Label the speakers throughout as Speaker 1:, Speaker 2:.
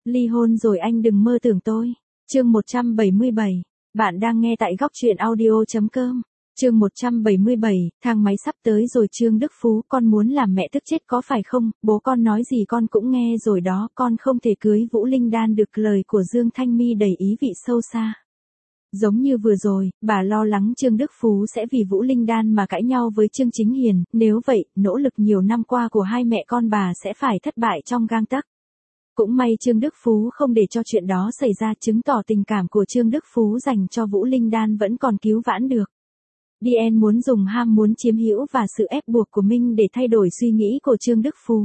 Speaker 1: Ly hôn rồi anh đừng mơ tưởng tôi. Chương 177. Bạn đang nghe tại góc truyện audio.com. Chương 177, thang máy sắp tới rồi Trương Đức Phú, con muốn làm mẹ tức chết có phải không, bố con nói gì con cũng nghe rồi đó, con không thể cưới Vũ Linh Đan được, lời của Dương Thanh My đầy ý vị sâu xa. Giống như vừa rồi, bà lo lắng Trương Đức Phú sẽ vì Vũ Linh Đan mà cãi nhau với Trương Chính Hiền, nếu vậy, nỗ lực nhiều năm qua của hai mẹ con bà sẽ phải thất bại trong gang tấc. Cũng may Trương Đức Phú không để cho chuyện đó xảy ra, chứng tỏ tình cảm của Trương Đức Phú dành cho Vũ Linh Đan vẫn còn cứu vãn được. DN muốn dùng ham muốn chiếm hữu và sự ép buộc của Minh để thay đổi suy nghĩ của Trương Đức Phú.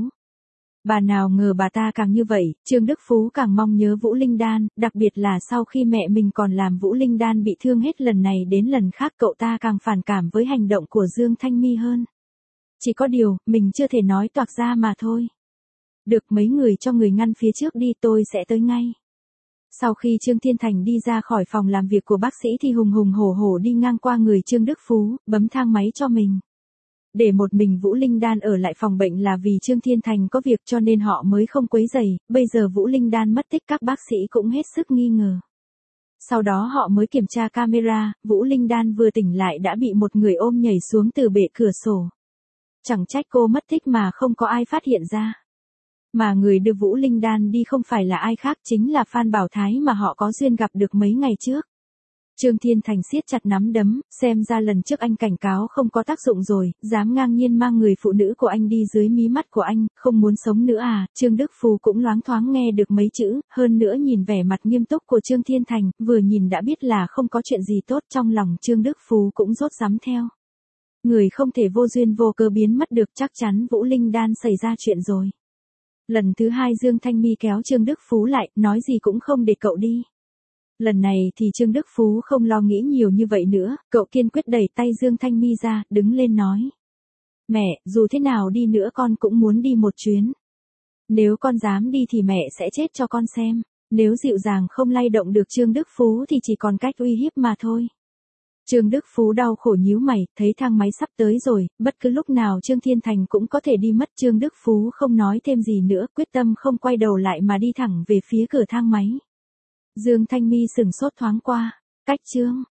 Speaker 1: Bà nào ngờ bà ta càng như vậy, Trương Đức Phú càng mong nhớ Vũ Linh Đan, đặc biệt là sau khi mẹ mình còn làm Vũ Linh Đan bị thương hết lần này đến lần khác, cậu ta càng phản cảm với hành động của Dương Thanh My hơn. Chỉ có điều, mình chưa thể nói toạc ra mà thôi. Được, mấy người cho người ngăn phía trước đi, tôi sẽ tới ngay. Sau khi Trương Thiên Thành đi ra khỏi phòng làm việc của bác sĩ thì hùng hùng hổ hổ đi ngang qua người Trương Đức Phú, bấm thang máy cho mình. Để một mình Vũ Linh Đan ở lại phòng bệnh là vì Trương Thiên Thành có việc cho nên họ mới không quấy rầy, bây giờ Vũ Linh Đan mất tích các bác sĩ cũng hết sức nghi ngờ. Sau đó họ mới kiểm tra camera, Vũ Linh Đan vừa tỉnh lại đã bị một người ôm nhảy xuống từ bệ cửa sổ. Chẳng trách cô mất tích mà không có ai phát hiện ra. Mà người đưa Vũ Linh Đan đi không phải là ai khác, chính là Phan Bảo Thái mà họ có duyên gặp được mấy ngày trước. Trương Thiên Thành siết chặt nắm đấm, xem ra lần trước anh cảnh cáo không có tác dụng rồi, dám ngang nhiên mang người phụ nữ của anh đi dưới mí mắt của anh, không muốn sống nữa à? Trương Đức Phú cũng loáng thoáng nghe được mấy chữ, hơn nữa nhìn vẻ mặt nghiêm túc của Trương Thiên Thành, vừa nhìn đã biết là không có chuyện gì tốt, trong lòng Trương Đức Phú cũng rốt rắm theo. Người không thể vô duyên vô cớ biến mất được, chắc chắn Vũ Linh Đan xảy ra chuyện rồi. Lần thứ hai Dương Thanh My kéo Trương Đức Phú lại, nói gì cũng không để cậu đi. Lần này thì Trương Đức Phú không lo nghĩ nhiều như vậy nữa, cậu kiên quyết đẩy tay Dương Thanh My ra, đứng lên nói. Mẹ, dù thế nào đi nữa con cũng muốn đi một chuyến. Nếu con dám đi thì mẹ sẽ chết cho con xem. Nếu dịu dàng không lay động được Trương Đức Phú thì chỉ còn cách uy hiếp mà thôi. Trương Đức Phú đau khổ nhíu mày, thấy thang máy sắp tới rồi, bất cứ lúc nào Trương Thiên Thành cũng có thể đi mất. Trương Đức Phú không nói thêm gì nữa, quyết tâm không quay đầu lại mà đi thẳng về phía cửa thang máy. Dương Thanh My sửng sốt thoáng qua, cách Trương